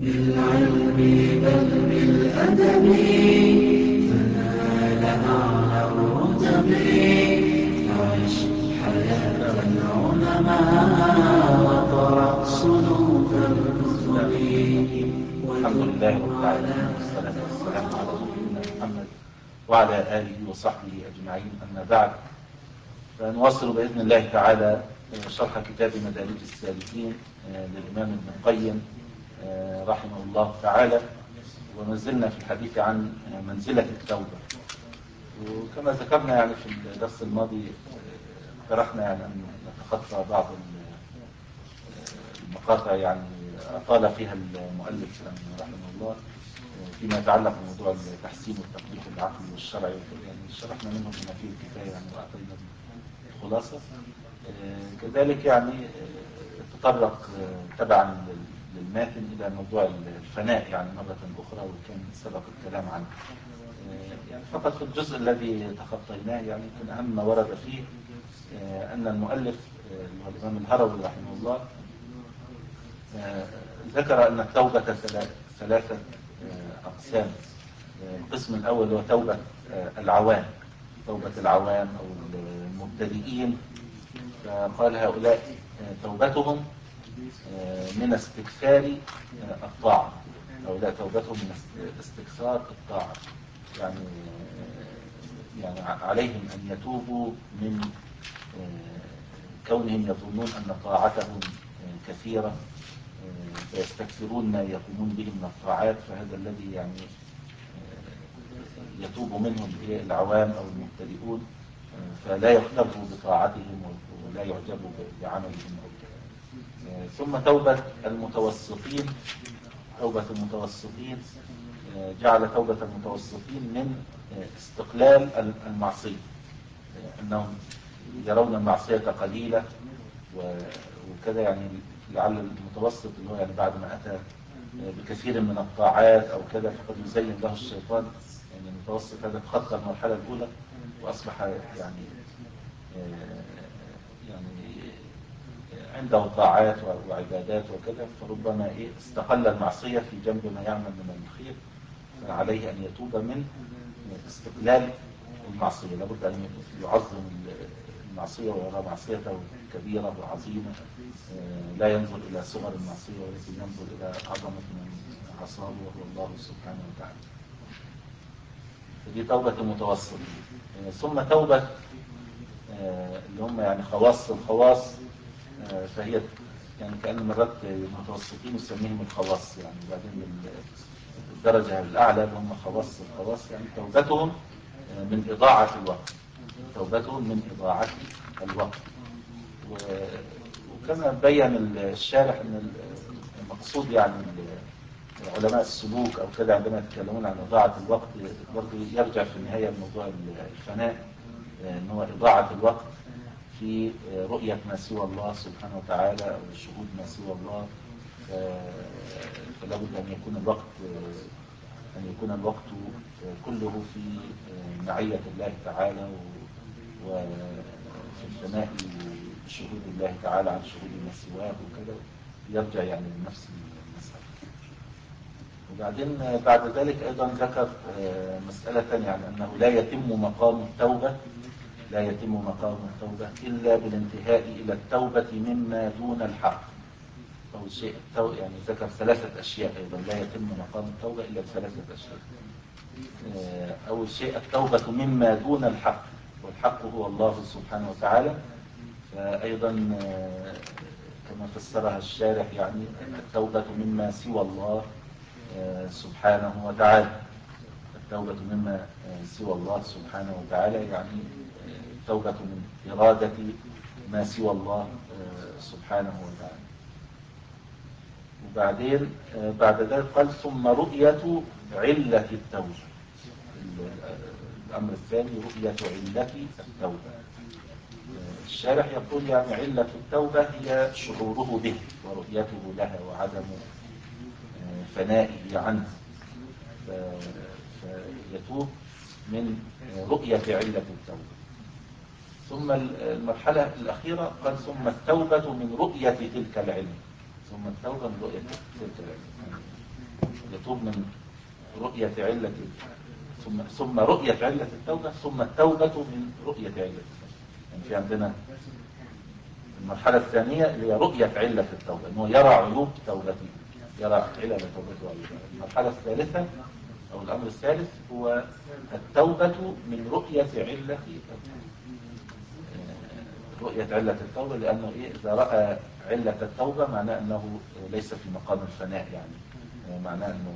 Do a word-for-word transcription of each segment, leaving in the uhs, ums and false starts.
بالعلم بل بالأدب تنال أعلى الرتب. عش حياة العلماء وقرأ صنوف الكتب. الحمد لله رب العالمين، والصلاة والسلام على نبينا محمد وعلى آله وصحبه أجمعين، أما بعد. فنواصل بإذن الله تعالى شرح كتاب مدارج السالكين للإمام ابن القيم رحمه الله تعالى، وما زلنا في الحديث عن منزلة التوبة. وكما ذكرنا يعني في الدرس الماضي اقترحنا يعني أن نتخطى بعض المقاطع يعني أطال فيها المؤلف رحمه الله فيما يتعلق بموضوع التحسين والتطبيق العقلي والشرعي، يعني شرحنا منه بما فيه الكفاية يعني وأعطينا الخلاصة. كذلك يعني تطرق تبعا للماتن إلى موضوع الفناء يعني مرة أخرى، وكان سبق الكلام عنه. يعني فقط في الجزء الذي تخطيناه يعني يمكن أهم ما ورد فيه أن المؤلف الإمام الهروي رحمه الله ذكر أن التوبة ثلاثة أقسام. القسم الأول هو توبة العوام، توبة العوام أو المبتدئين، فقال هؤلاء توبتهم من استكثار الطاعة، هؤلاء توبتهم من استكثار الطاعة، يعني يعني عليهم أن يتوبوا من كونهم يظنون أن طاعتهم كثيرة فيستكثرون ما يقومون به من الطاعات، فهذا الذي يعني يتوب منهم العوام أو المبتدئون، فلا يغتروا بطاعتهم ولا يعجبوا بعملهم. ثم توبة المتوسطين، توبة المتوسطين جعل توبة المتوسطين من استقلال المعصية، أنهم يرون المعصية قليلة وكذا، يعني لعل المتوسط اللي هو يعني بعد ما أتى بكثير من الطاعات أو كذا فقد يزين له الشيطان، يعني المتوسط هذا تخطى المرحلة الأولى وأصبح يعني يعني عنده طاعات وعبادات وكذا، فربما إيه استقل المعصية في جنب ما يعمل من الخير، فعليه أن يتوب من استقلال المعصية. لابد أن يعظم المعصية ويرى معصيته كبيرة وعظيمة، لا ينظر إلى صغر المعصية ولكن ينظر إلى عظمة من عصاه وهو الله سبحانه وتعالى. دي توبة المتوسط. ثم توبة اللي هم يعني خواص الخواص، فهي يعني كأن مرات المتوسطين يسميهم الخواص، يعني بعدين الدرجة الأعلى اللي هم خواص الخواص، يعني توبتهم من إضاعة الوقت، توبتهم من إضاعة الوقت. وكما بين الشارح أن المقصود يعني علماء السلوك أو كذا عندما يتكلمون عن إضاعة الوقت برضه يرجع في النهاية لموضوع الفناء، أن هو إضاعة الوقت في رؤية ما سوى الله سبحانه وتعالى أو شهود ما سوى الله. فلا بد أن يكون الوقت أن يكون الوقت كله في معية الله تعالى وفي الفناء بشهود الله تعالى عن شهود ما سواه وكذا، يرجع يعني لنفس المسألة. وبعدين بعد ذلك أيضا ذكر مسألة يعني أنه لا يتم مقام التوبة لا يتم مقام التوبة إلا بالانتهاء إلى التوبة مما دون الحق. أول شيء يعني ذكر ثلاثة أشياء أيضا لا يتم مقام التوبة إلا بثلاثة أشياء. أول شيء التوبة مما دون الحق، والحق هو الله سبحانه وتعالى. فأيضا كما فسرها الشارح يعني التوبة مما سوى الله سبحانه وتعالى، التوبة مما سوى الله سبحانه وتعالى يعني التوبة من إرادة ما سوى الله سبحانه وتعالى. وبعدين بعد ذلك قال ثم رؤية علة التوبة، الأمر الثاني رؤية علة التوبة. الشارح يقول يعني علة التوبة هي شعوره به ورؤيته لها وعدم فنائه عنها، فيتوب من رؤية علة التوبة. ثم المرحلة الأخيرة قال ثم التوبة من رؤية تلك العلة، ثم التوبة من رؤية تلك العلة، يتوب من رؤية علة ثم ثم رؤية علة التوبة ثم التوبة من رؤية علة التوبة. يعني في عندنا المرحلة الثانية اللي هي رؤية علة التوبة، انه يرى عيوب توبته، يرى علل توبته وعيوبها. المرحلة الثالثة او الامر الثالث هو التوبة من رؤية علة التوبة. رؤية علة التوبة لأنه إيه إذا رأى علة التوبة معناه أنه ليس في مقام الفناء، يعني معناه أنه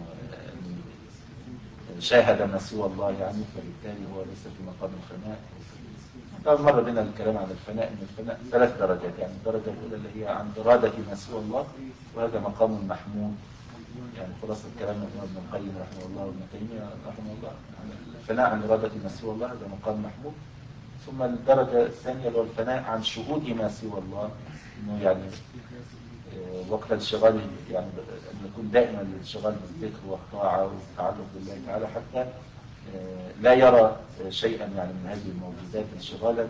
شاهد ما سوى الله، يعني فبالتالي هو ليس في مقام الفناء. طبعا مر بنا الكلام عن الفناء، ان الفناء ثلاث درجات، يعني الدرجة الأولى اللي هي عن إرادة ما سوى الله، وهذا مقام محمود. يعني خلاصة الكلام من ابن القيم رحمه الله وابن تيمية رحمه الله، الفناء عن إرادة ما سوى الله هذا مقام محمود. ثم الدرجة الثانية اللي هو الفناء عن شهود ما سوى الله، انه يعني وقت الانشغال يعني ان يكون دائما الانشغال بالذكر والطاعة والتعلق بالله تعالى حتى لا يرى شيئا يعني من هذه الموجودات انشغالا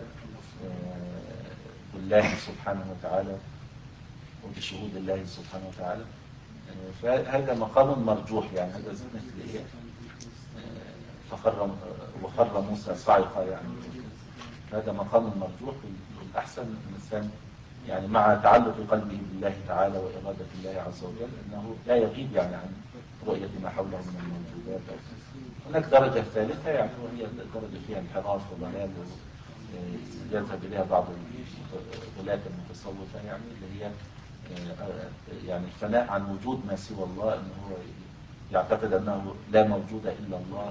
بالله سبحانه وتعالى وبشهود الله سبحانه وتعالى. فهذا مقام مرجوح، يعني هذا مثل ايه فخر وخر موسى صاعقا، يعني هذا مقام مرجوح. الأحسن الإنسان يعني مع تعلق قلبه بالله تعالى وإرادة الله عز وجل أنه لا يغيب يعني عن رؤية ما حوله من الموجودات. هناك درجة ثالثة يعني وهي درجة فيها انحراف وضلال يذهب إليها بعض الغلاة المتصوفة، يعني اللي هي يعني الفناء عن وجود ما سوى الله، أنه هو يعتقد أنه لا موجود إلا الله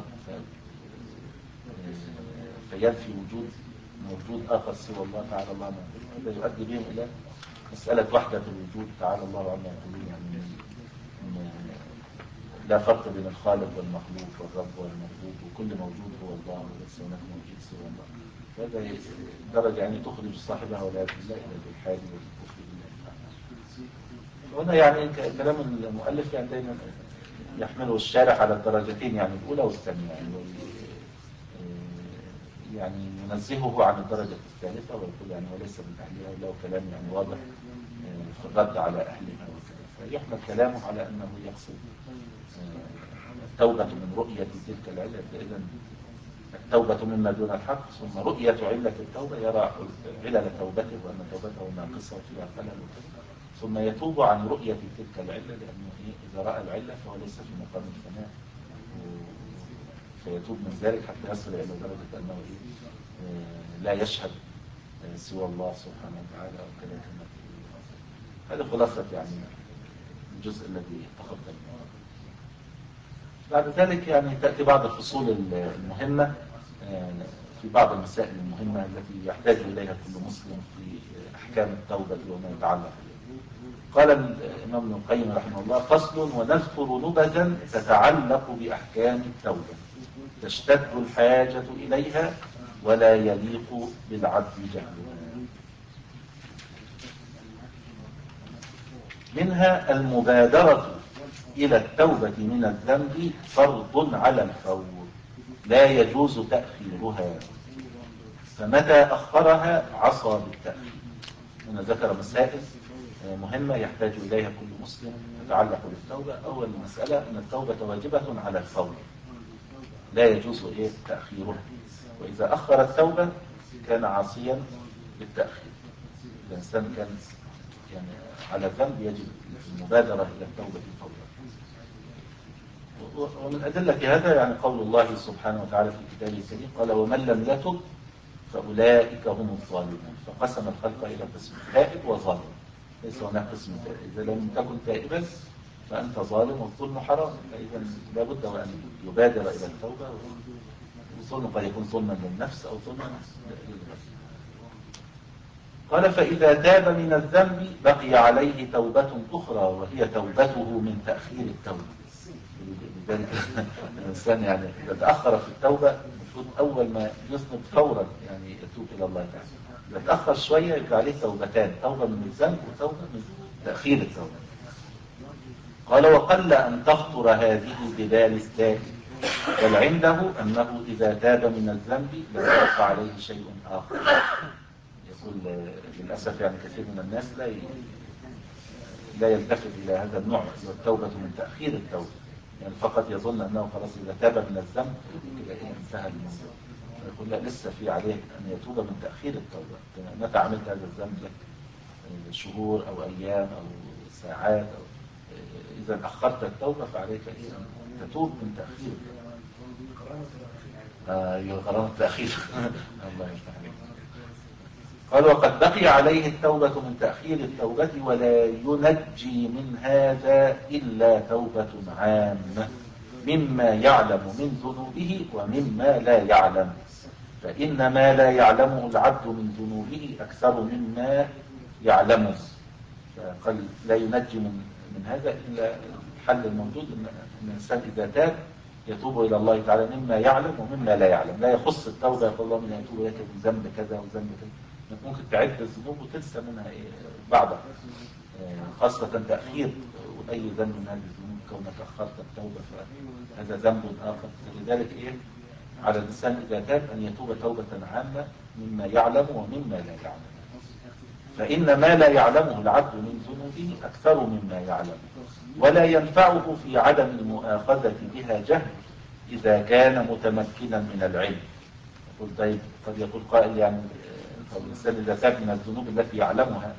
فينفي وجود موجود آخر سوى الله تعالى الله ما هذا يؤدي بهم إلى مسألة وحدة الوجود تعالى الله عما يقولون، يعني لا فرق بين الخالق والمخلوق والرب والمربوب، وكل موجود هو الله وليس هناك موجود سوى الله. هذا درجة يعني تخرج صاحبها والعياذ بالله إلى الإلحاد والكفر بالله تعالى. هنا يعني كلام المؤلف يعني دائما يحمله الشارح على الدرجتين، يعني الأولى والثانية، يعني يعني ينزهه عن الدرجة الثالثة ويقول يعني وليس من أهلها، وله كلام يعني واضح في الرد على أهلها وكذا، فيحمل كلامه على أنه يقصد التوبة من رؤية تلك العلة. إذن التوبة مما دون الحق، ثم رؤية علة التوبة، يرى علل توبته وأن توبته ناقصة وفيها خلل وكذا، ثم يتوب عن رؤية تلك العلة، لأنه إذا رأى العلة فهو ليس في مقام الفناء، فيتوب من ذلك حتى يصل إلى درجة أنه لا يشهد سوى الله سبحانه وتعالى وكذا كما هذا خلاصة يعني الجزء الذي تقدم. بعد ذلك يعني تأتي بعض الفصول المهمة في بعض المسائل المهمة التي يحتاج إليها كل مسلم في أحكام التوبة وما يتعلق بها. قال الإمام ابن القيم رحمه الله: فصل: ونذكر نبذا تتعلق بأحكام التوبة تشتد الحاجة إليها ولا يليق بالعبد جهلها. منها المبادرة إلى التوبة من الذنب فرض على الفور، لا يجوز تأخيرها، فمتى أخرها عصى بالتأخير. هنا ذكر مسائل مهمة يحتاج إليها كل مسلم تتعلق بالتوبة. أول مسألة أن التوبة واجبة على الفور، لا يجوز إيه تأخيرها، وإذا أخر التوبة كان عاصيا بالتأخير. الإنسان كان يعني على الذنب يجب المبادرة إلى التوبة فورا. ومن أدلة هذا يعني قول الله سبحانه وتعالى في كتابه الكريم: قال: ومن لم يتب فأولئك هم الظالمون. فقسم الخلق إلى قسم تائب وظالم، ليس هناك قسم تائب. إذا لم تكن تائبا فأنت ظالم، والظلم حرام، فإذا لا بد وأن يبادر إلى التوبة. والظلم قد يكون ظلما للنفس أو ظلما للغير. قال: فإذا تاب من الذنب بقي عليه توبة أخرى، وهي توبته من تأخير التوبة. لذلك الإنسان يعني إذا تأخر في التوبة المفروض أول ما يذنب فورا يعني يتوب إلى الله تعالى. إذا تأخر شوية يبقى عليه توبتان: توبة من الذنب وتوبة من تأخير التوبة. قال: وقل أن تخطر هذه ببال التائب، بل عنده أنه إذا تاب من الذنب لم يبقى عليه شيء آخر. يقول للأسف يعني كثير من الناس لا لا يلتفت إلى هذا النوع، التوبة من تأخير التوبة. يعني فقط يظن أنه خلاص إذا تاب من الذنب كده إيه انتهى الموضوع. يقول لا، لسه في عليه أن يتوب من تأخير التوبة. متى عملت هذا الذنب لك شهور أو أيام أو ساعات أو إذا أخرت التوبة فعليك إيه أن تتوب من تأخير آه غرامة التأخير. الله يفتح عليك. قال وقد بقي عليه التوبة من تأخير التوبة ولا ينجي من هذا إلا توبة عامة مما يعلم من ذنوبه ومما لا يعلم، فإن ما لا يعلمه العبد من ذنوبه أكثر مما يعلمه. فقال لا ينجي من, من هذا إلا الحل الموجود أن الإنسان إذا تاب يتوب إلى الله تعالى مما يعلم ومما لا يعلم. لا يخص التوبة يقول الله من يتوب إليك من ذنب كذا وذنب كذا، ممكن تعد الذنوب وتنسى منها إيه بعضها، خاصة تأخير أي ذنب من هذه الذنوب كونك أخرت التوبة فهذا ذنب آخر. فلذلك إيه على الإنسان إذا تاب أن يتوب توبة عامة مما يعلم ومما لا يعلم، فإن ما لا يعلمه العبد من ذنوبه أكثر مما يعلم، ولا ينفعه في عدم المؤاخذة بها جهل إذا كان متمكنا من العلم. يقول طيب قد يقول قائل يعني الإنسان إذا تاب من الذنوب التي يعلمها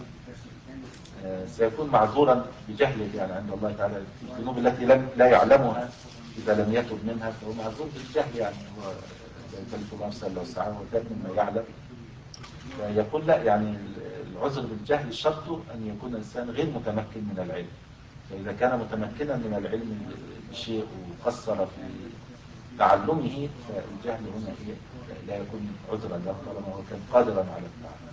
سيكون معذورا بجهله يعني عند الله تعالى. الذنوب التي لم لا يعلمها إذا لم يتب منها فهو معذور بالجهل، يعني هو يكلف الله نفسا إلا وسعها وتاب مما يعلم. فيقول لا، يعني العذر بالجهل شرطه أن يكون الإنسان غير متمكن من العلم. فإذا كان متمكنا من العلم بشيء وقصر في تعلمه فالجهل هنا لا يكون عذرا له طالما هو كان قادرا على التعلم.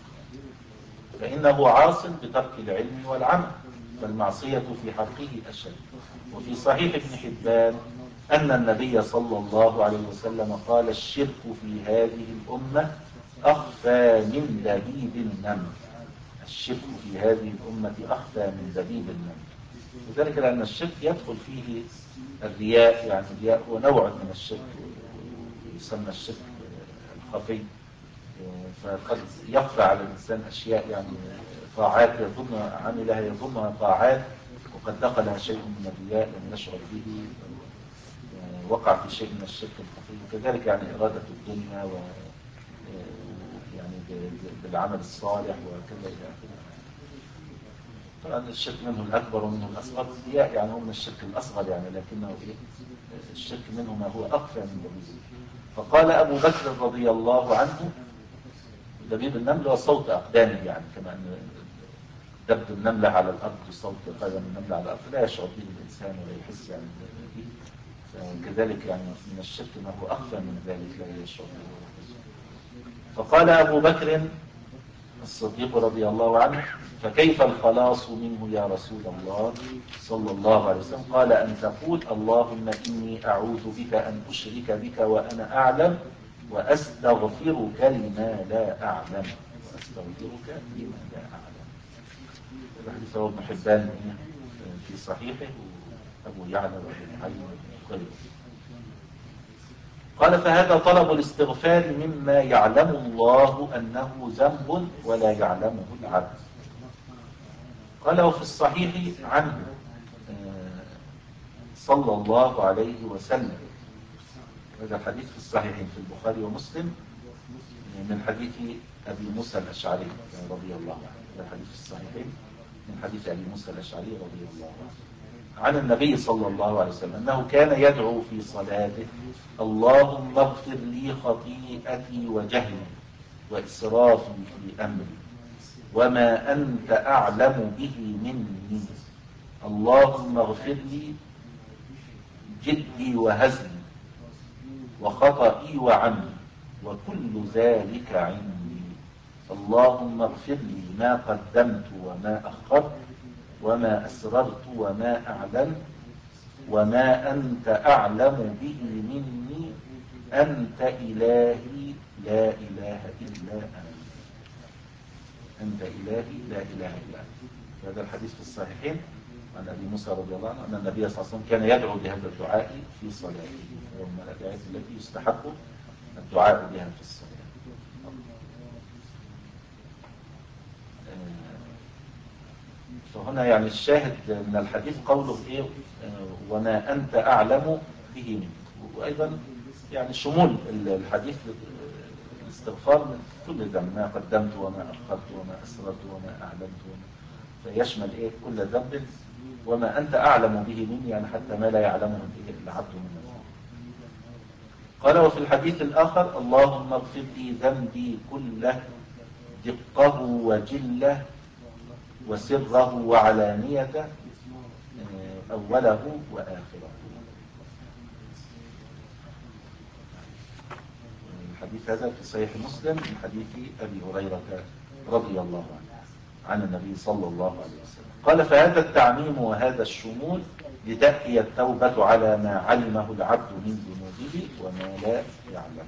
فإنه عاص بترك العلم والعمل، فالمعصية في حقه أشد. وفي صحيح ابن حبان أن النبي صلى الله عليه وسلم قال الشرك في هذه الأمة أخفى من دبيب النمل. الشرك في هذه الأمة أخفى من دبيب النمل، وذلك لأن الشرك يدخل فيه الرياء، يعني الرياء هو نوع من الشرك يسمى الشرك الخفي. فقد يخفى على الإنسان أشياء يعني طاعات يظن عملها يظنها طاعات وقد دخلها شيء من الرياء لم يشعر به، وقع في شيء من الشرك الخفي. وكذلك يعني إرادة الدنيا و يعني بالعمل الصالح وكذا إلى آخره. طبعا الشرك منه الأكبر ومنه الأصغر، الرياء يعني هو من الشرك الأصغر يعني، لكنه إيه الشرك منه ما هو أخفى من دبيب. فقال أبو بكر رضي الله عنه دبيب النمل وصوت أقدامه، يعني كما أن دب النملة على الأرض وصوت قدم النملة على الأرض لا يشعر به الإنسان ولا يحس يعني به، كذلك يعني من الشرك ما هو أخفى من ذلك لا يشعر به. فقال أبو بكر الصديق رضي الله عنه فكيف الخلاص منه يا رسول الله صلى الله عليه وسلم؟ قال أن تقول اللهم إني أعوذ بك أن أشرك بك وأنا أعلم وأستغفرك لما لا أعلم وأستغفرك لما لا أعلم. الحديث رواه ابن حبان في صحيحه وأبو يعلى وأبو نعيم وغيره. قال فهذا طلب الاستغفار مما يعلم الله أنه ذنب ولا يعلمه العبد. قال وفي الصحيح عنه صلى الله عليه وسلم، هذا الحديث في الصحيحين في البخاري ومسلم من حديث أبي موسى الأشعري رضي الله عنه، هذا الحديث في الصحيحين من حديث أبي موسى الأشعري رضي الله عنه عن النبي صلى الله عليه وسلم أنه كان يدعو في صلاته اللهم اغفر لي خطيئتي وجهلي وإسرافي في أمري وما أنت أعلم به مني، اللهم اغفر لي جدي وهزلي وخطئي وعمدي وكل ذلك عندي، اللهم اغفر لي ما قدمت وما أخرت وما أسررت وما أعلنت وما أنت أعلم به مني، أنت إلهي لا إله إلا أنت، أنت إلهي لا إله إلا أنت. هذا الحديث في الصحيحين عن أبي موسى رضي الله عنه أن النبي صلى الله عليه وسلم كان يدعو بهذا الدعاء في صلاته، وهو من الأدعية التي يستحق الدعاء بها في الصلاة. فهنا يعني الشاهد من الحديث قوله إيه وما أنت أعلم به منك، وأيضا يعني شمول الحديث الاستغفار من كل ذنب، ما قدمت وما أخرت وما أسررت وما أعلنت وما، فيشمل إيه كل ذنب، وما أنت أعلم به مني، يعني حتى ما لا يعلمه به العبد من الله. قال وفي الحديث الآخر اللهم اغفر لي ذنبي كله دقه وجله وسره وعلانيته أوله وآخره. الحديث هذا في صحيح مسلم من حديث أبي هريرة رضي الله عنه عن النبي صلى الله عليه وسلم. قال فهذا التعميم وهذا الشمول لتأتي التوبة على ما علمه العبد من ذنوبه وما لا يعلمه.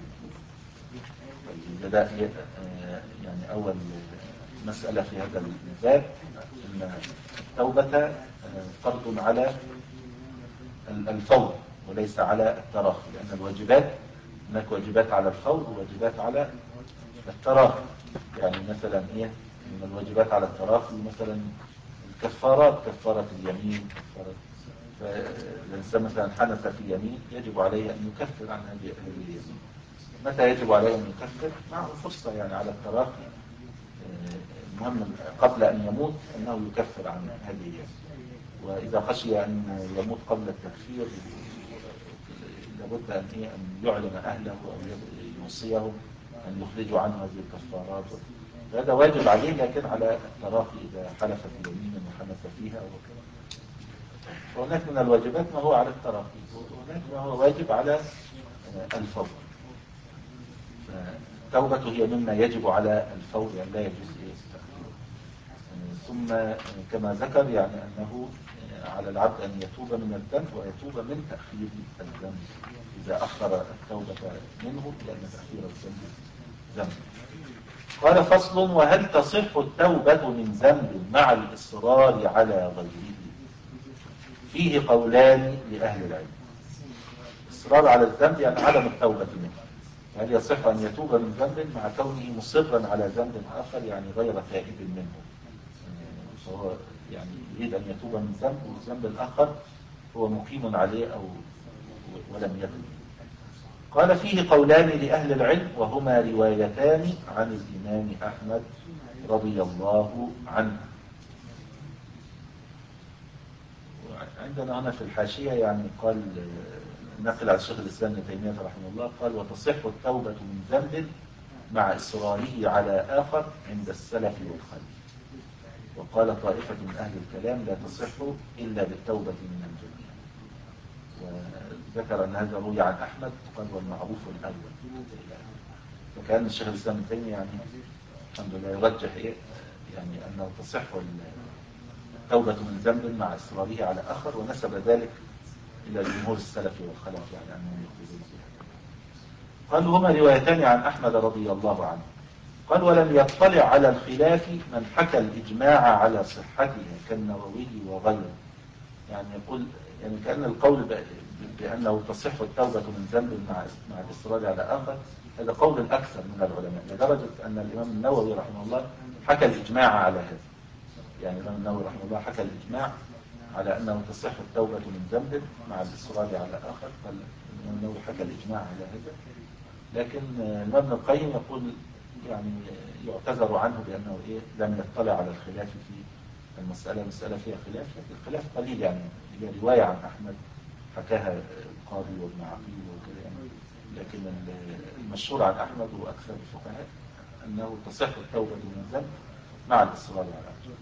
بدأ يعني أول مسألة في هذا الباب أن التوبة فرض على الفور وليس على التراخي، لأن الواجبات هناك واجبات على الفور وواجبات على التراخي. يعني مثلا إيه من الواجبات على التراخي مثلا الكفارات، كفارة اليمين، كفارة فالإنسان مثلا حنث في يمين يجب عليه أن يكفر عن هذه اليمين. متى يجب عليه أن يكفر؟ معه فرصة يعني على التراخي، المهم قبل أن يموت أنه يكفر عن هذه اليمين. وإذا خشي أن يموت قبل التكفير لابد أن أن يعلم أهله أو يوصيهم أن يخرجوا عنه هذه الكفارات. هذا واجب عليه، لكن على التراخي إذا حلف في يمين وحنث فيها وكذا. وهناك من الواجبات ما هو على التراخي، وهناك ما هو واجب على الفور. فالتوبة هي مما يجب على الفور، يعني لا يجوز التأخير. ثم كما ذكر يعني أنه على العبد أن يتوب من الذنب ويتوب من تأخير الذنب إذا أخر التوبة منه، لأن تأخير الذنب ذنب. قال فصل وهل تصح التوبة من ذنب مع الإصرار على غيره؟ فيه قولان لأهل العلم. الإصرار على الذنب يعني عدم التوبة منه، هل يصح أن يتوب من ذنب مع كونه مصرا على ذنب آخر يعني غير تائب منه؟ فهو يعني يريد أن يتوب من ذنب والذنب الآخر هو مقيم عليه أو ولم يتوب. قال فيه قولان لأهل العلم وهما روايتان عن الإمام أحمد رضي الله عنه. عندنا هنا في الحاشية يعني قال نقل عن الشيخ الإسلام ابن تيمية رحمه الله قال وتصح التوبة من ذنب مع إصراره على آخر عند السلف والخلف. وقال طائفة من أهل الكلام لا تصح إلا بالتوبة من الجميع. وذكر أن هذا روي عن أحمد قال والمعروف الأول. فكان الشيخ الإسلام ابن تيمية يعني الحمد لله يرجح يعني أنه تصح التوبة من ذنب مع إصراره على آخر، ونسب ذلك إلى جمهور السلف والخلف يعني أنهم يقولون بها. قال هما روايتان عن أحمد رضي الله عنه. قال ولم يطلع على الخلاف من حكى الإجماع على صحتها كالنووي وغيره. يعني يقول يعني كأن القول بأنه تصح التوبة من ذنب مع مع الإصرار على آخر هذا قول الأكثر من العلماء، لدرجة أن الإمام النووي رحمه الله حكى الإجماع على هذا. يعني الإمام النووي رحمه الله حكى الإجماع على أنه تصح التوبة من ذنب مع الإصرار على آخر، قال الإمام النووي حكى الإجماع على هذا. لكن الإمام ابن القيم يقول يعني يعتذر عنه بأنه إيه لم يطلع على الخلاف في المسألة، مسألة فيها خلاف لكن الخلاف قليل، يعني هي رواية عن أحمد حكاها القاضي وابن عقيل وكذا يعني. لكن المشهور عن أحمد وأكثر الفقهاء أنه تصح التوبة من ذنب مع الإصرار على آخر.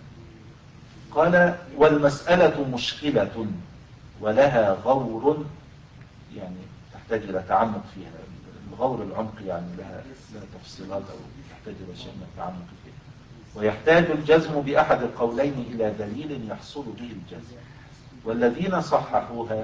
قال والمسألة مشكلة ولها غور يعني تحتاج إلى تعمق فيها. الغور العمق يعني لها لها تفصيلات أو تحتاج إلى شيء من التعمق فيها. ويحتاج الجزم بأحد القولين إلى دليل يحصل به الجزم. والذين صححوها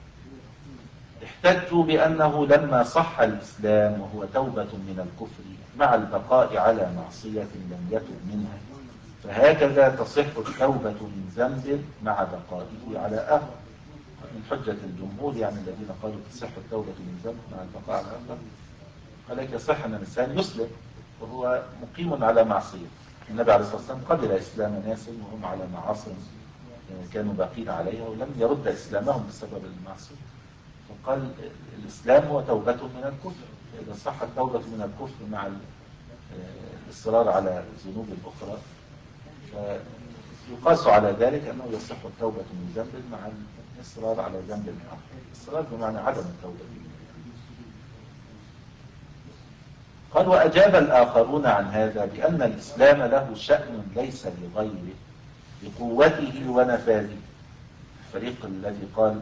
احتجوا بأنه لما صح الإسلام وهو توبة من الكفر مع البقاء على معصية لم يتب منها فهكذا تصح التوبة من ذنب مع بقائه على آخر. من حجة الجمهور يعني الذين قالوا تصح التوبة من ذنب مع البقاء على آخر قال لك يصح أن الإنسان يسلم وهو مقيم على معصية النبي عليه الصلاة والسلام قبل إسلام ناس وهم على معاصي كانوا باقين عليها ولم يرد إسلامهم بسبب المعصية، فقال الإسلام هو توبة من الكفر. إذا صحت توبة من الكفر مع الإصرار على الذنوب الأخرى فيقاس على ذلك أنه يصح التوبة من ذنب مع الإصرار على ذنب آخر. الإصرار بمعنى عدم التوبة. قال وأجاب الآخرون عن هذا بأن الإسلام له شأن ليس لغيره بقوته ونفاذه. الفريق الذي قال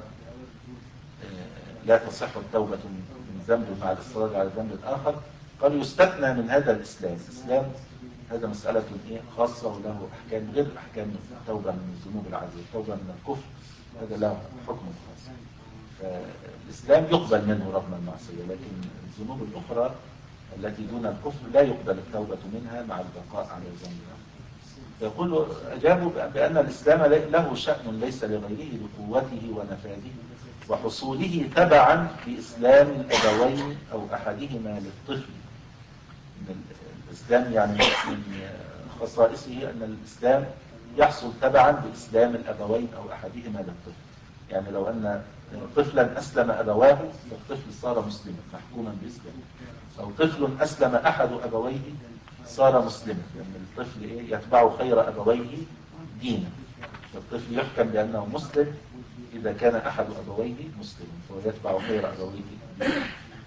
لا تصح التوبة من ذنب مع الإصرار على ذنب الآخر قال يستثنى من هذا الإسلام. الإسلام هذا مسألة إيه خاصة وله أحكام غير أحكام التوبة من الذنوب العادية. التوبة من الكفر هذا له حكم خاص، فالإسلام يقبل منه رغم المعصية، لكن الذنوب الأخرى التي دون الكفر لا يقبل التوبة منها مع البقاء على ذنبها. يقول أجابوا بأن الإسلام له شأن ليس لغيره بقوته ونفاذه وحصوله تبعا بإسلام الأبوين أو أحدهما للطفل. الإسلام يعني من خصائصه أن الإسلام يحصل تبعا بإسلام الأبوين أو أحدهما للطفل. يعني لو أن طفلا أسلم أبواه فالطفل صار مسلما محكوما بإسلامه، أو طفل أسلم أحد أبويه صار مسلما، لأن يعني الطفل إيه يتبع خير أبويه دينا، فالطفل يحكم بأنه مسلم إذا كان أحد أبويه مسلما فهو يتبع خير أبويه دينا.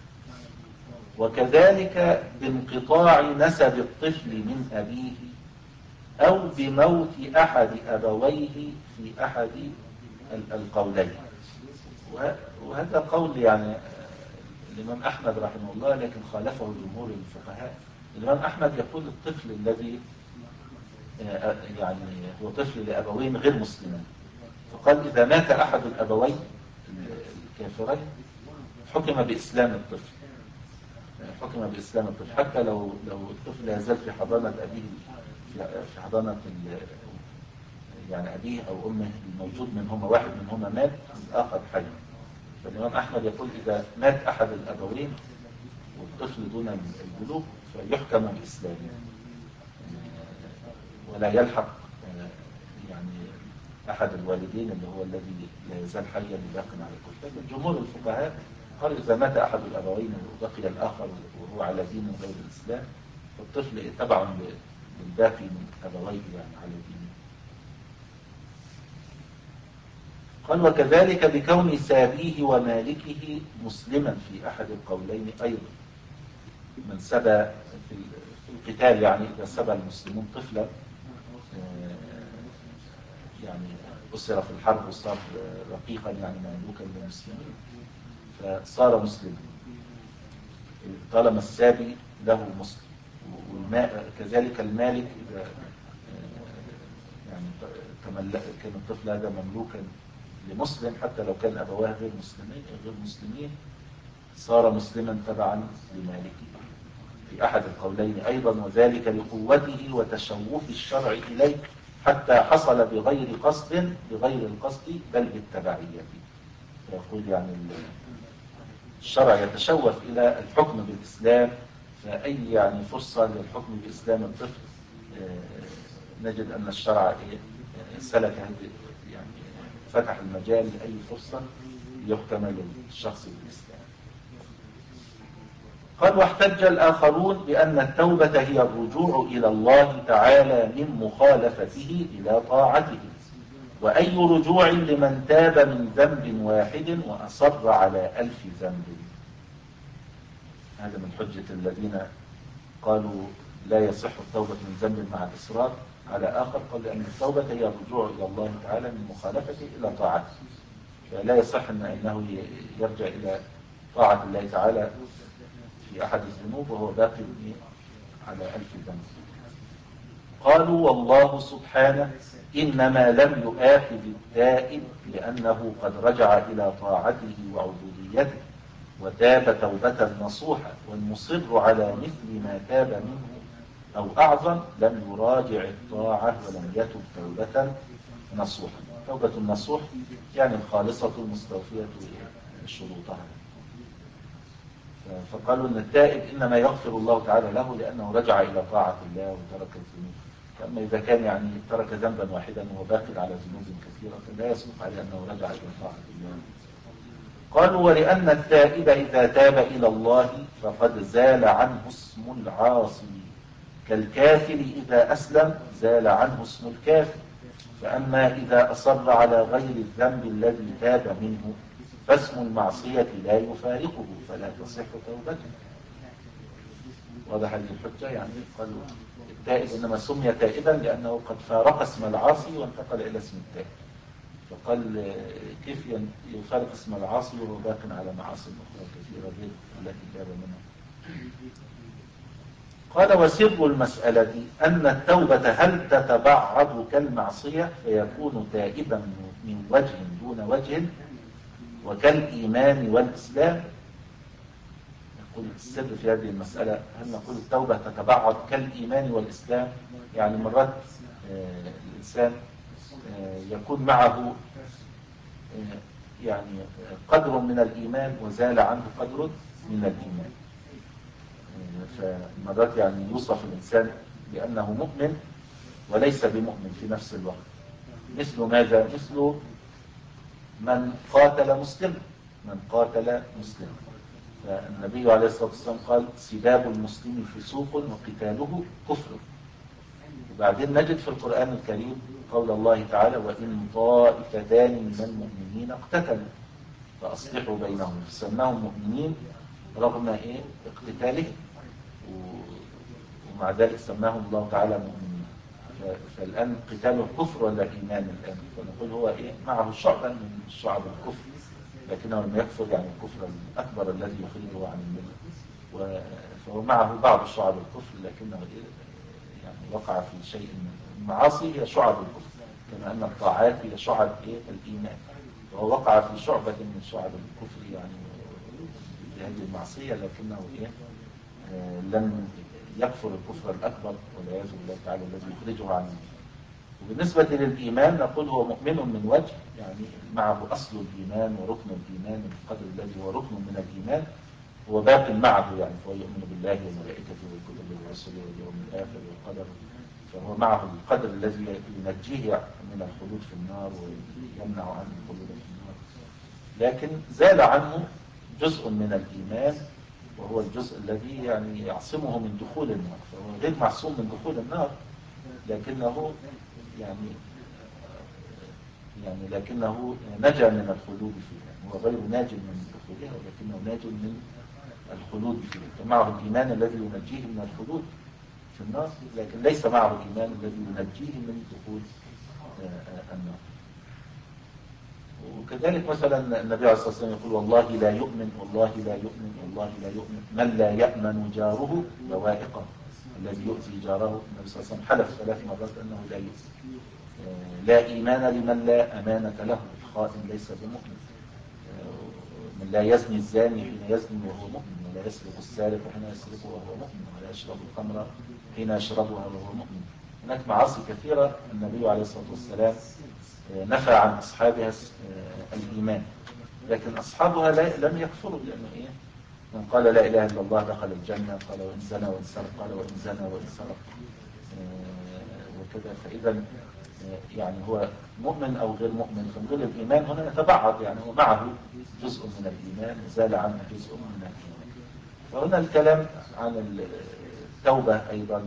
وكذلك بانقطاع نسب الطفل من أبيه أو بموت أحد أبويه في أحد القولين. وهذا قول يعني الإمام أحمد رحمه الله، لكن خالفه جمهور الفقهاء. الإمام أحمد يقول الطفل الذي يعني هو طفل لأبوين غير مسلمين، فقال إذا مات أحد الأبوين الكافرين حكم بإسلام الطفل، حكم بإسلام الطفل حتى لو لو الطفل لا يزال في حضانة أبيه، في حضانة يعني أبيه أو أمه الموجود منهما واحد منهما مات الآخر حي. فالإمام أحمد يقول إذا مات أحد الأبوين والطفل دون البلوغ فيحكم بإسلامه ولا يلحق يعني أحد الوالدين اللي هو الذي لا يزال حيا باق على الكفر. لكن جمهور الفقهاء قال إذا مات أحد الأبوين وبقي الآخر وهو على دين غير الإسلام فالطفل تبع للباقي من أبويه يعني على دينه. قال وكذلك بكون سابيه ومالكه مسلما في أحد القولين أيضا. من سبى في القتال يعني إذا سبى المسلمون طفلا يعني أسر في الحرب وصار رقيقا يعني مملوكا للمسلمين فصار مسلما طالما السابي له مسلم. كذلك المالك إذا يعني كان الطفل هذا مملوكا لمسلم حتى لو كان أبواه غير مسلمين غير مسلمين صار مسلما تبعا لمالكه في أحد القولين أيضا. وذلك لقوته وتشوف الشرع إليه حتى حصل بغير قصد بغير القصد بل بالتبعية. فيقول يعني الشرع يتشوف إلى الحكم بالإسلام، فأي يعني فرصة للحكم بإسلام الطفل نجد أن الشرع سلك يعني فتح المجال لأي فرصة يحكم للشخص بالإسلام. قال واحتج الآخرون بأن التوبة هي الرجوع إلى الله تعالى من مخالفته إلى طاعته، وأي رجوع لمن تاب من ذنب واحد وأصر على ألف ذنب. هذا من حجة الذين قالوا لا يصح التوبة من ذنب مع الإصرار على آخر. قال لأن التوبة هي الرجوع إلى الله تعالى من مخالفته إلى طاعته، فلا يصح أنه يرجع إلى طاعة الله تعالى في أحد الذنوب وهو باقي على ألف ذنب. قالوا والله سبحانه إنما لم يؤاخذ التائب لأنه قد رجع إلى طاعته وعبوديته وتاب توبة نصوحة، والمصر على مثل ما تاب منه أو أعظم لم يراجع الطاعة ولم يتب توبة نصوحة. توبة النصوح يعني الخالصة المستوفية شروطها. فقالوا أن التائب إنما يغفر الله تعالى له لأنه رجع إلى طاعة الله وترك الذنوب. أما إذا كان يعني ترك ذنبا واحدا وهو باق على ذنوب كثيرة فلا يسبق عليه أنه رجع إلى طاعة الله. قالوا ولأن التائب إذا تاب إلى الله فقد زال عنه اسم العاصي، كالكافر إذا أسلم زال عنه اسم الكافر، فأما إذا أصر على غير الذنب الذي تاب منه فاسم المعصية لا يفارقه فلا تصح توبته. واضح هذه الحجة؟ يعني قالوا التائب إنما سمي تائبا لأنه قد فارق اسم العاصي وانتقل إلى اسم التائب، فقال كيف يفارق اسم العاصي وهو باق على معاصي أخرى كثيرة غير التي تاب منها. قال وسر المسألة أن التوبة هل تتبعض كالمعصية فيكون تائبا من وجه دون وجه، وكالإيمان والإسلام. نقول السر في هذه المسألة هل نقول التوبة تتبعض كالإيمان والإسلام، يعني مرات الإنسان يكون معه يعني قدر من الإيمان وزال عنه قدر من الإيمان، فمرات يعني يوصف الإنسان بأنه مؤمن وليس بمؤمن في نفس الوقت. مثل ماذا؟ مثل من قاتل مسلم من قاتل مسلم فالنبي عليه الصلاة والسلام قال سباب المسلم فسوق وقتاله كفر. وبعدين نجد في القرآن الكريم قول الله تعالى وإن طائفتان من المؤمنين اقتتلوا فأصلحوا بينهم، فسماهم مؤمنين رغم إيه اقتتالهم، ومع ذلك سماهم الله تعالى مؤمنين. فالآن قتال الكفر ولا إيمان الآن؟ فنقول هو إيه معه شعبا من شعب الكفر، لكنه لم يكفر يعني الكفر الأكبر الذي يخرجه عن الملة، فهو معه بعض شعب الكفر لكنه إيه يعني وقع في شيء من المعاصي هي شعب الكفر، كما أن الطاعات هي شعب إيه الإيمان، وهو وقع في شعبة من شعب الكفر يعني بهذه المعصية، لكنه إيه آه لم يكفر الكفر الأكبر والعياذ بالله تعالى الذي يخرجه عن الملة. وبالنسبة للإيمان نقول هو مؤمن من وجه، يعني معه أصل الإيمان وركن الإيمان القدر الذي هو ركن من الإيمان، هو باق معه يعني فهو يؤمن بالله وملائكته وكتبه ورسله واليوم الآخر والقدر، فهو معه القدر الذي ينجيه من الخلود في النار ويمنع عنه الخلود في النار، لكن زال عنه جزء من الإيمان وهو الجزء الذي يعني يعصمه من دخول النار، فهو غير معصوم من دخول النار لكنه يعني يعني لكنه نجا من الخلود فيها، هو غير ناج من دخولها ولكنه ناج من الخلود فيها، فمعه الإيمان الذي ينجيه من الخلود في النار لكن ليس معه الإيمان الذي ينجيه من دخول النار. وكذلك مثلا النبي عليه الصلاة والسلام يقول والله لا يؤمن والله لا يؤمن والله لا يؤمن من لا يأمن جاره بوائقه، الذي يؤذي جاره النبي صلى الله عليه وسلم حلف ثلاث مرات أنه لا يؤذي. لا إيمان لمن لا أمانة له، الخائن ليس بمؤمن. من لا يزني الزاني حين يزني وهو مؤمن، ولا يسرق السارق حين يسرق وهو مؤمن، ولا يشرب الخمر حين يشربها وهو مؤمن. هناك معاصي كثيرة النبي عليه الصلاة والسلام نفى عن أصحابها الإيمان، لكن أصحابها لم يكفروا، لأنه إيه من قال لا إله إلا الله دخل الجنة، قال وإن زنى وإن سرق، قال وإن زنى وإن سرق وكذا. فإذا يعني هو مؤمن أو غير مؤمن، فنقول الإيمان هنا يتبعض، يعني هو معه جزء من الإيمان وزال عنه جزء من الإيمان. فهنا الكلام عن التوبة أيضا،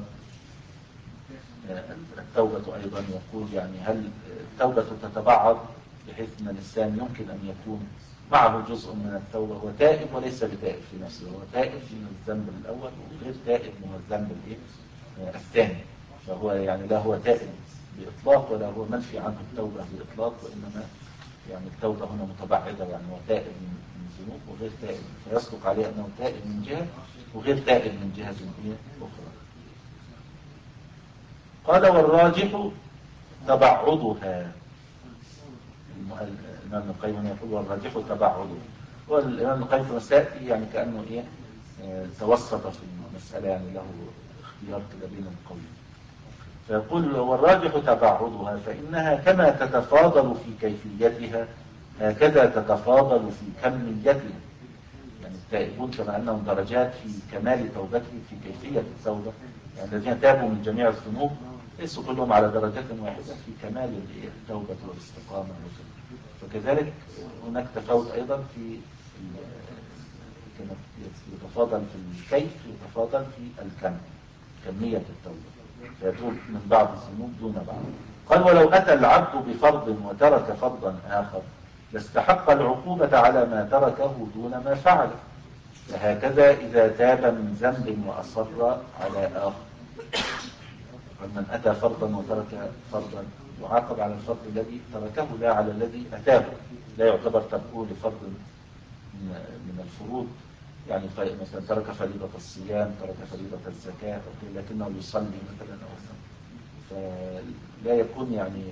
التوبة أيضا يقول يعني هل التوبة تتبعض بحيث أن الإنسان يمكن أن يكون معه جزء من التوبة هو تائب وليس بتائب في نفسه، هو تائب من الذنب الأول وغير تائب من الذنب الثاني، فهو يعني لا هو تائب بإطلاق ولا هو منفي عنه التوبة بإطلاق، وإنما يعني التوبة هنا متبعدة، يعني هو تائب من الذنوب وغير تائب، فيصدق عليه أنه تائب من جهة وغير تائب من جهة أخرى. قال والراجح تبعضها، الإمام القيم يقول والراجح تبعضها، والإمام القيم في مسائل يعني كأنه إيه اه توسط في المسألة، يعني له اختيار كده بين القولين، فيقول والراجح تبعضها فإنها كما تتفاضل في كيفيتها هكذا تتفاضل في كميتها، يعني التائبون كما أنهم درجات في كمال توبتهم في كيفية التوبة، يعني الذين تابوا من جميع الذنوب ليسوا كلهم على درجات واحدة في كمال التوبة والاستقامة وكذا. فكذلك هناك تفاوت أيضا في كما يتفاضل في الكيف يتفاضل في الكم، كمية التوبة، فيتوب من بعض الذنوب دون بعض. قال ولو أتى العبد بفرض وترك فرضا آخر لاستحق العقوبة على ما تركه دون ما فعل. فهكذا إذا تاب من ذنب وأصر على آخر. من أتى فرضا وترك فرضا يعاقب على الفرض الذي تركه لا على الذي أتاه. لا يعتبر تركه لفرض من الفروض، يعني مثلا ترك فريضة الصيام، ترك فريضة الزكاة، لكنه يصلي مثلا أو فلا يكون يعني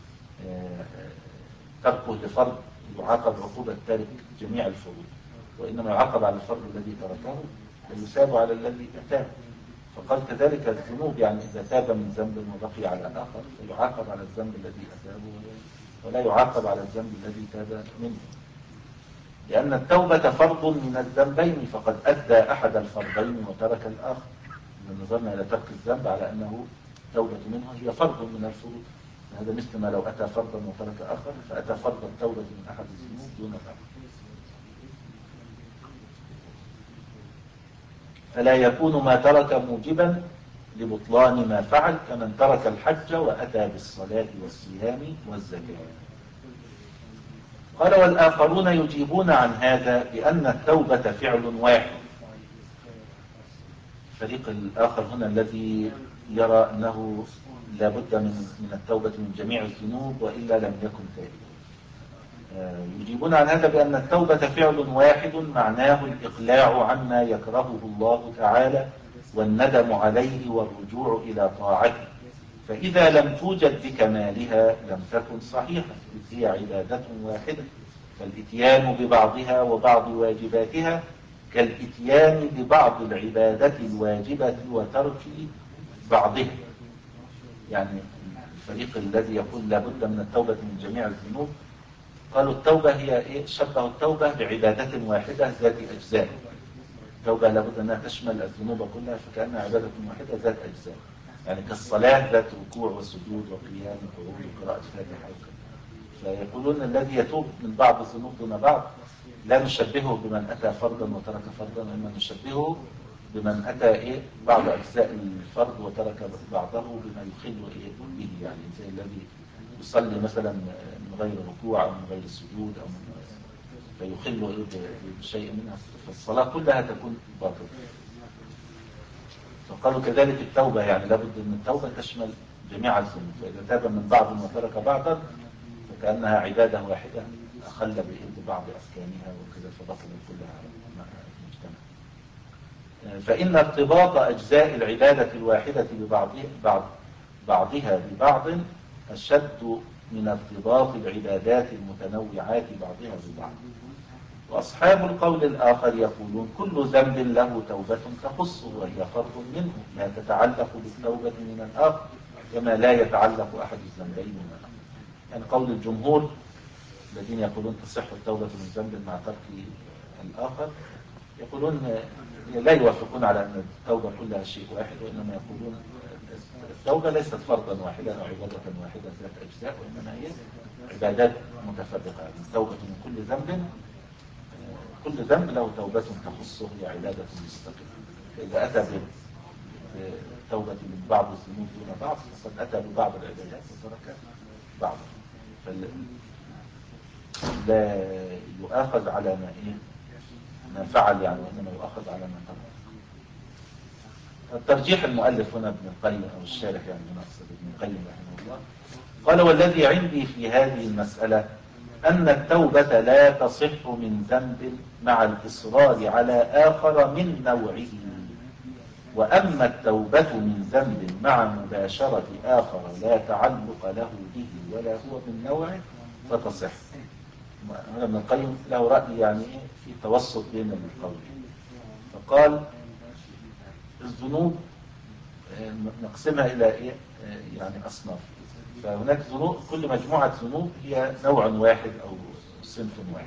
تركه لفرض يعاقب عقوبة تارك جميع الفروض، وإنما يعاقب على الفرض الذي تركه ويثاب على الذي أتاه. فقال كذلك الذنوب، يعني إذا تاب من ذنب وبقي على آخر فيعاقب على الذنب الذي أتاه ولا يعاقب على الذنب الذي تاب منه، لأن التوبة فرض من الذنبين، فقد أدى أحد الفرضين وترك الآخر. إذا نظرنا إلى ترك الذنب على أنه توبة منه هي فرض من الفروض، هذا مثل ما لو أتى فرضا وترك آخر، فأتى فرض التوبة من أحد الذنوب دون الآخر. فلا يكون ما ترك موجبا لبطلان ما فعل، كمن ترك الحج وأتى بالصلاة والصيام والزكاة. قال والآخرون يجيبون عن هذا بأن التوبة فعل واحد. الفريق الآخر هنا الذي يرى أنه لا بد من من التوبة من جميع الذنوب وإلا لم يكن تائبا. يجيبون عن هذا بأن التوبة فعل واحد معناه الإقلاع عما يكرهه الله تعالى والندم عليه والرجوع إلى طاعته، فإذا لم توجد بكمالها لم تكن صحيحة، إذ هي عبادة واحدة، فالإتيان ببعضها وبعض واجباتها كالإتيان ببعض العبادة الواجبة وترك بعضها. يعني الفريق الذي يقول لا بد من التوبة من جميع الذنوب قالوا التوبة هي إيه؟ شبهوا التوبة بعبادة واحدة ذات أجزاء. التوبة لابد أنها تشمل الذنوب كلها، فكأنها عبادة واحدة ذات أجزاء، يعني كالصلاة ذات ركوع وسجود وقيام وقعود وقراءة فاتحة وكذا. فيقولون الذي يتوب من بعض الذنوب دون بعض لا نشبهه بمن أتى فرضا وترك فرضا، إنما نشبهه بمن أتى إيه بعض أجزاء الفرض وترك بعضه بما يخل إيه به، يعني زي الذي يصلي مثلا من غير ركوع أو من غير سجود أو من فيخل إيه بشيء منها، فالصلاة كلها تكون باطلة. فقالوا كذلك التوبة، يعني لابد أن التوبة تشمل جميع الذنوب، فإذا تاب من بعض وترك بعضا فكأنها عبادة واحدة أخل ببعض أحكامها وكذا، فبطل كلها المجتمع. فإن ارتباط أجزاء العبادة الواحدة ببعضها بعض بعضها ببعض أشد من ارتباط العبادات المتنوعات بعضها ببعض. وأصحاب القول الآخر يقولون كل ذنب له توبة تخصه وهي فرض منه لا تتعلق بالتوبة من الآخر، كما لا يتعلق أحد الذنبين من الآخر. يعني قول الجمهور الذين يقولون تصح التوبة من ذنب مع ترك الآخر يقولون لا يوافقون على أن التوبة كلها شيء واحد، وإنما يقولون التوبة ليست فرضا واحدا أو عبادة واحدة ذات أجزاء، وإنما هي عبادات متفرقة. يعني التوبة من كل ذنب، كل ذنب له توبة تخصه هي عبادة مستقلة. فإذا أتى بالتوبة من بعض الذنوب دون بعض فقد أتى ببعض العبادات وترك بعض، فلا يؤاخذ على ما إيه ما فعل، يعني وإنما يؤاخذ على ما ترك. الترجيح المؤلف هنا ابن القيم أو الشارح، يعني نقصد ابن القيم رحمه الله، قال والذي عندي في هذه المسألة أن التوبة لا تصح من ذنب مع الإصرار على آخر من نوعه، وأما التوبة من ذنب مع مباشرة آخر لا تعلق له به ولا هو من نوعه فتصح. ابن القيم له رأي يعني في توسط بين القولين، فقال الذنوب نقسمها إلى إيه يعني أصناف. فهناك ذنوب، كل مجموعة ذنوب هي نوع واحد أو صنف واحد.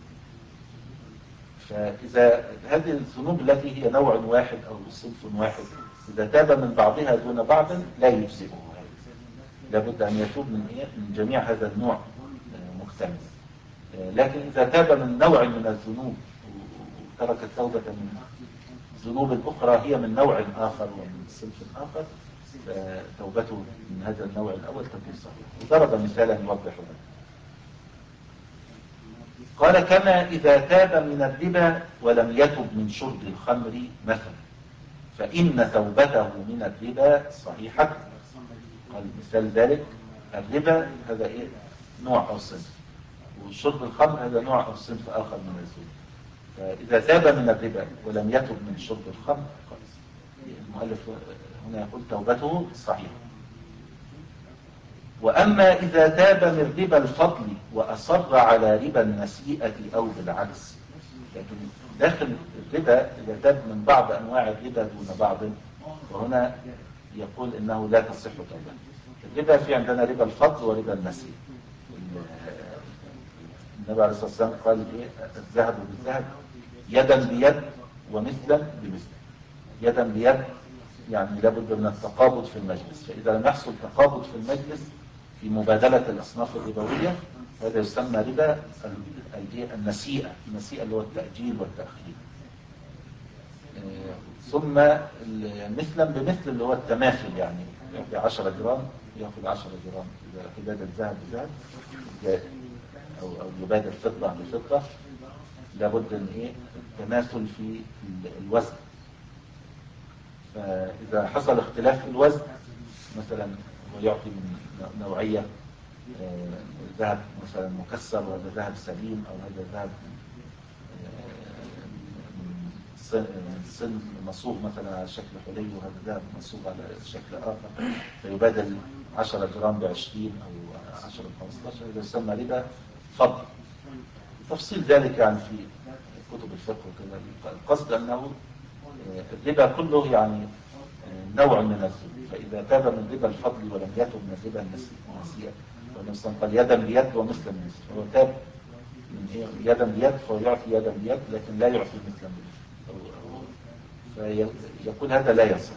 فإذا هذه الذنوب التي هي نوع واحد أو صنف واحد إذا تاب من بعضها دون بعض لا يجزئه، لابد أن يتوب من إيه؟ من جميع هذا النوع مكتمل. لكن إذا تاب من نوع من الذنوب وترك التوبة من ذنوب أخرى هي من نوع آخر ومن صنف آخر، توبته من هذا النوع الأول تكون صحيحة. وضرب مثالا يوضح ذلك، قال كما إذا تاب من الربا ولم يتب من شرب الخمر مثلا فإن توبته من الربا صحيحة. قال مثال ذلك الربا هذا إيه؟ نوع أو صنف، وشرب الخمر هذا نوع أو صنف آخر من الذنوب. فإذا تاب من الربا ولم يتب من شرب الخمر المؤلف هنا يقول توبته صحيحة. وأما إذا تاب من ربا الفضل وأصر على ربا النسيئة أو بالعكس، لكن داخل الربا إذا تاب من بعض أنواع الربا دون بعض، وهنا يقول إنه لا تصح توبته. الربا في عندنا ربا الفضل وربا النسيئة. النبي عليه الصلاة والسلام قال إيه؟ الذهب بالذهب يدا بيد ومثلا بمثل. يدا بيد يعني لابد من التقابض في المجلس، فإذا لم يحصل تقابض في المجلس في مبادلة الأصناف الربوية هذا يسمى ربا النسيئة. النسيئة اللي هو التأجيل والتأخير. ثم مثلا بمثل اللي هو التماثل، يعني يأخذ عشرة جرام يأخذ عشرة جرام، إذا يبادل ذهب بذهب أو أو يبادل فضة بفضة لابد من إيه؟ التماثل في الوزن. فإذا حصل اختلاف في الوزن مثلا ويعطي من نوعية ذهب مثلا مكسر وهذا ذهب سليم، أو هذا ذهب صنف مصوغ مثلا على شكل حلي وهذا ذهب مصوغ على شكل آخر، فيبادل عشرة جرام بعشرين أو عشرة بخمستاشر، هذا يسمى ربا فضل. تفصيل ذلك يعني في كتب الفقه وكذا. القصد أنه الربا كله يعني نوع من الذنوب، فإذا تاب من ربا الفضل ولم يتب من ربا النسيئة، والنبي قال يدا بيد ومثلا بمثل، فهو تاب من إيه؟ يدا بيد فهو يعطي يدا بيد لكن لا يعطي مثلا بمثل، فيقول هذا لا يصح.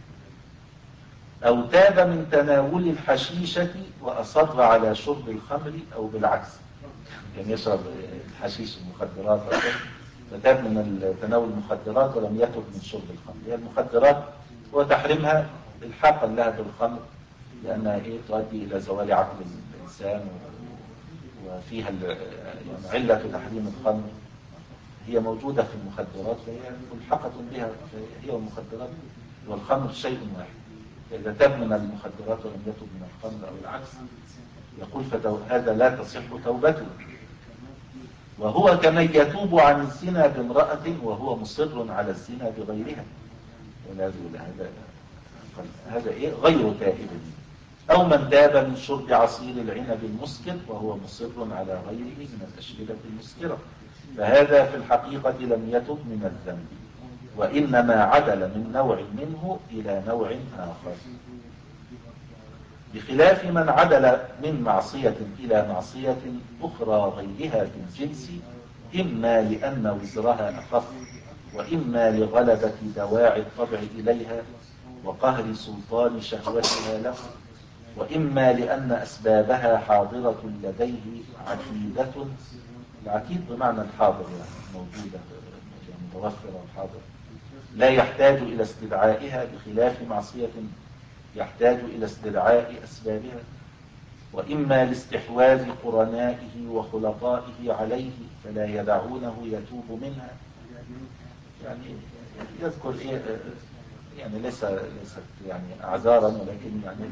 أو تاب من تناول الحشيشة وأصر على شرب الخمر أو بالعكس، يعني يشرب الحشيش المخدرات فتاب من تناول المخدرات ولم يتب من شرب الخمر. هي المخدرات وتحريمها الحاقا لها بالخمر لأنها إيه؟ تؤدي إلى زوال عقل الإنسان، وفيها يعني علة تحريم الخمر هي موجودة في المخدرات فهي ملحقة بها، هي والمخدرات والخمر شيء واحد. فإذا تاب من المخدرات ولم يتب من الخمر أو العكس يقول فهذا لا تصح توبته. وهو كمن يتوب عن الزنا بامرأة وهو مصر على الزنا بغيرها، هذا هذا إيه؟ غير تائب. أو من تاب من شرب عصير العنب المسكر وهو مصر على غيره من الأشربة المسكرة، فهذا في الحقيقة لم يتب من الذنب، وإنما عدل من نوع منه إلى نوع آخر، بخلاف من عدل من معصية إلى معصية أخرى غيرها في الجنس، إما لأن وزرها أخف، وإما لغلبة دواعي الطبع إليها وقهر سلطان شهوتها له، وإما لأن أسبابها حاضرة لديه عتيدة. العتيد بمعنى الحاضر يعني موجودة يعني متوفرة الحاضر، لا يحتاج إلى استدعائها، بخلاف معصية يحتاج إلى استدعاء أسبابها. وإما لاستحواذ قرنائه وخلطائه عليه فلا يدعونه يتوب منها. يعني يذكر إيه يعني ليس ليست يعني أعذارا، ولكن يعني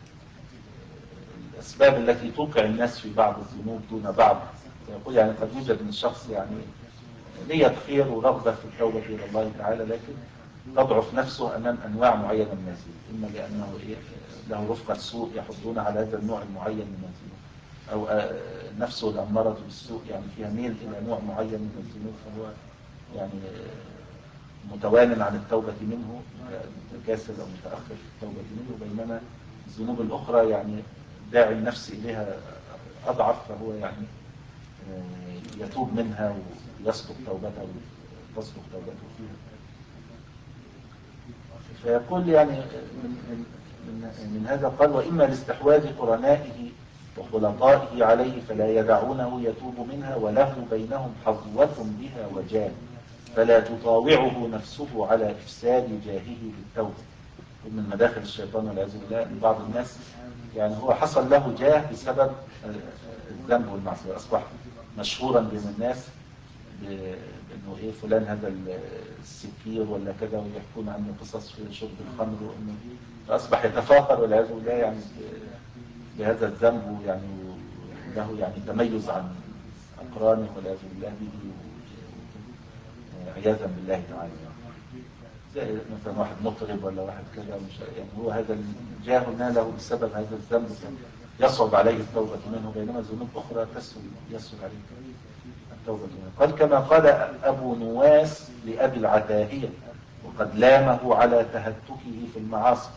الأسباب التي توقع الناس في بعض الذنوب دون بعض. يقول يعني قد يوجد من شخص يعني نية خير ورغبة في التوبة إلى الله تعالى، لكن تضعف نفسه أمام أنواع معينة من الذنوب، إما لأنه إيه له رفقة سوء يحضون على هذا النوع المعين من الذنوب، أو نفسه الأمارة بالسوء يعني فيها ميل إلى نوع معين من الذنوب، فهو يعني متوان عن التوبة منه، متكاسل أو متأخر في التوبة منه، بينما الذنوب الأخرى يعني داعي النفس إليها أضعف، فهو يعني يتوب منها ويصدق توبته وتصدق توبته فيها. فيقول يعني من من, من هذا قال وإما لاستحواذ قرنائه وخلطائه عليه فلا يدعونه يتوب منها وله بينهم حظوة بها وجاه فلا تطاوعه نفسه على إفساد جاهه بالتوبة. من مداخل الشيطان والعياذ بالله ان بعض الناس يعني هو حصل له جاه بسبب الذنب والمعصية، أصبح مشهورا بين الناس بأنه إيه فلان هذا السكير ولا كذا، ويحكون عنه قصص في شرب الخمر، وأنه فأصبح يتفاخر والعياذ بالله يعني بهذا الذنب، يعني له يعني تميز عن أقرانه والعياذ بالله به عياذا بالله تعالى. زي مثلا واحد مطرب ولا واحد كذا، مش يعني هو هذا الجاه ناله بسبب هذا الذنب يصعب عليه التوبة منه، بينما ذنوب أخرى تسهل يسهل عليه التوبة منه. قال كما قال أبو نواس لأبي العتاهية وقد لامه على تهتكه في المعاصي.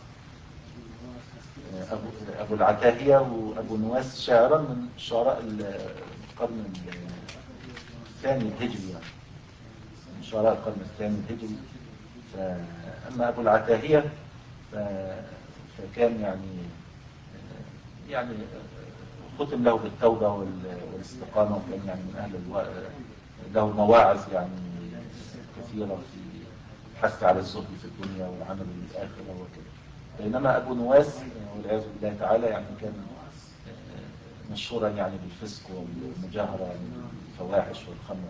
أبو, أبو العتاهية وأبو نواس شاعرا من شعراء القرن الثاني الهجري، يعني من شعراء القرن الثاني الهجري. أما أبو العتاهية فكان يعني يعني ختم له بالتوبة والاستقامة، وكان يعني من أهل الو... له مواعظ يعني كثيرة في الحث على الزهد في الدنيا والعمل للآخرة وكذا. بينما أبو نواس والعياذ بالله تعالى يعني كان مشهورا يعني بالفسق والمجاهرة بالفواحش والخمر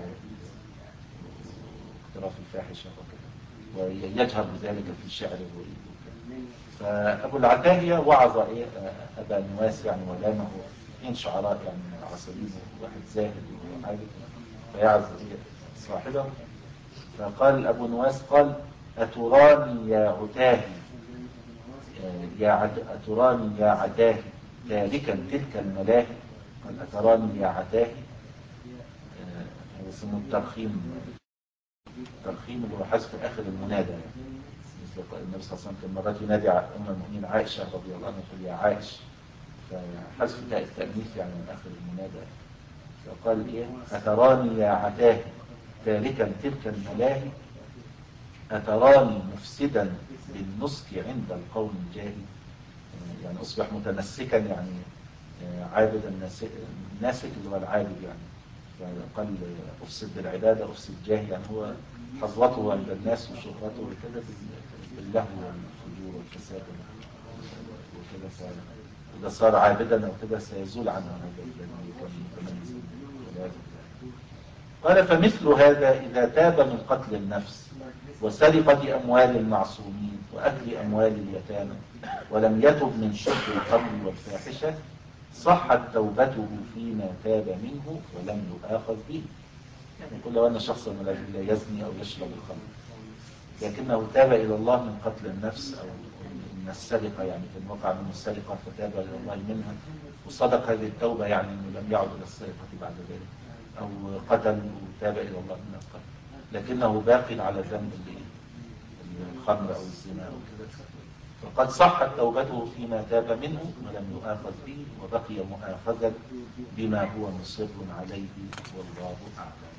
واقتراف الفاحشة وكذا، ويجهر بذلك في الشعر وكذا. فأبو العتاهية وعظ إيه أبا نواس يعني ولامه من شعراء يعني عصرين، واحد زاهد وعابد، فيعظ إيه صاحبه. فقال أبو نواس قال أتراني يا عتاهي يا عد... أتراني يا عتاهي تاركا تلك الملاهي. قال أتراني يا عتاهي، هذا اسمه الترخيم. الترخيم اللي هو حذف آخر المنادى، مثل النبي صلى الله عليه وسلم كان مرات ينادي أم المؤمنين عائشة رضي الله عنها يقول يا عائش، فحذف تاء التأنيث يعني من آخر المنادى. فقال إيه أتراني يا عتاهي تاركا تلك الملاهي أتراني مفسدا بالنسك عند القوم الجاهل. يعني أصبح متنسكا يعني عابدا ناسك اللي هو العابد يعني. فقال أفسد بالعبادة أفسد جاه، يعني هو حظوته عند الناس وشهرته وكذا باللهو والفجور والفساد وكذا. فإذا صار عابدا أو كذا سيزول عنه هذا الذي كان متميز بالعبادة. قال فمثل هذا إذا تاب من قتل النفس وسرقة أموال المعصومين وأكل أموال اليتامى ولم يتب من شرب الخمر والفاحشة صحت توبته فيما تاب منه ولم يؤاخذ به. يعني كل أن شخصا لا يزني أو يشرب الخمر لكنه تاب إلى الله من قتل النفس أو من السرقة، يعني كان وقع منه السرقة فتاب إلى الله منها وصدق هذه التوبة، يعني أنه لم يعد إلى السرقة بعد ذلك، أو قتل وتاب إلى الله من القتل لكنه باق على ذنب الخمر أو الزنا أو كذا، فقد صحت توبته فيما تاب منه ولم يؤاخذ به وبقي مؤاخذا بما هو مصر عليه والله أعلم.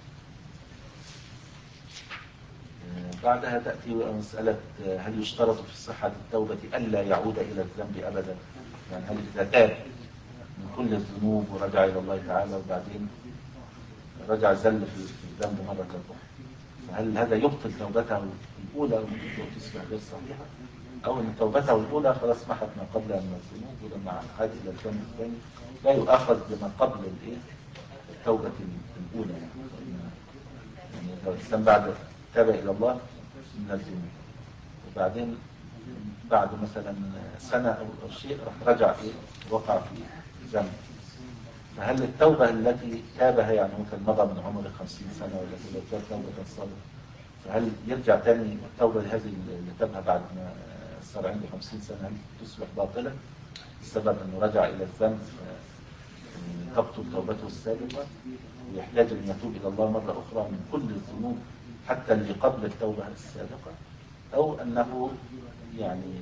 بعدها تأتي مسألة هل يشترط في صحة التوبة ألا يعود إلى الذنب أبدا؟ يعني هل إذا تاب من كل الذنوب ورجع إلى الله تعالى وبعدين رجع زل في الذنب مرة أخرى، فهل هذا يبطل توبته الأولى وتصبح غير صحيحة، أو أن توبته الأولى خلاص محت ما قبلها من الذنوب ولما عاد إلى الذنب الثاني لا يؤاخذ بما قبل الإيه التوبة الأولى؟ يعني لو الإنسان بعد تاب إلى الله من الذنوب وبعدين بعد مثلا سنة أو شيء رجع إيه وقع في ذنب، فهل التوبة التي تابها يعني مثلا مضى من عمر خمسين سنة ولا كذا تاب توبة صالحة، فهل يرجع تاني التوبة هذه اللي تابها بعد ما صار عنده خمسين سنة هل تصبح باطلة بسبب أنه رجع إلى الذنب تبطل توبته السابقة ويحتاج أن يتوب إلى الله مرة أخرى من كل الذنوب حتى اللي قبل التوبة السابقة، أو أنه يعني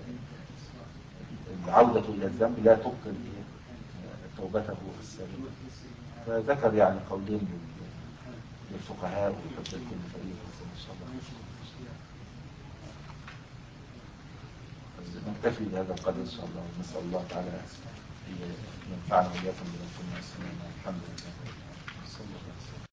العودة إلى الذنب لا تبطل توبته السابقة؟ فذكر يعني قولين للفقهاء ويحب كل فريق إن شاء الله. نكتفي بهذا القدر إن شاء الله، ونسأل الله تعالى أن ينفعنا وإياكم بما كنا نسمعنا. الحمد لله. صلى الله عليه وسلم.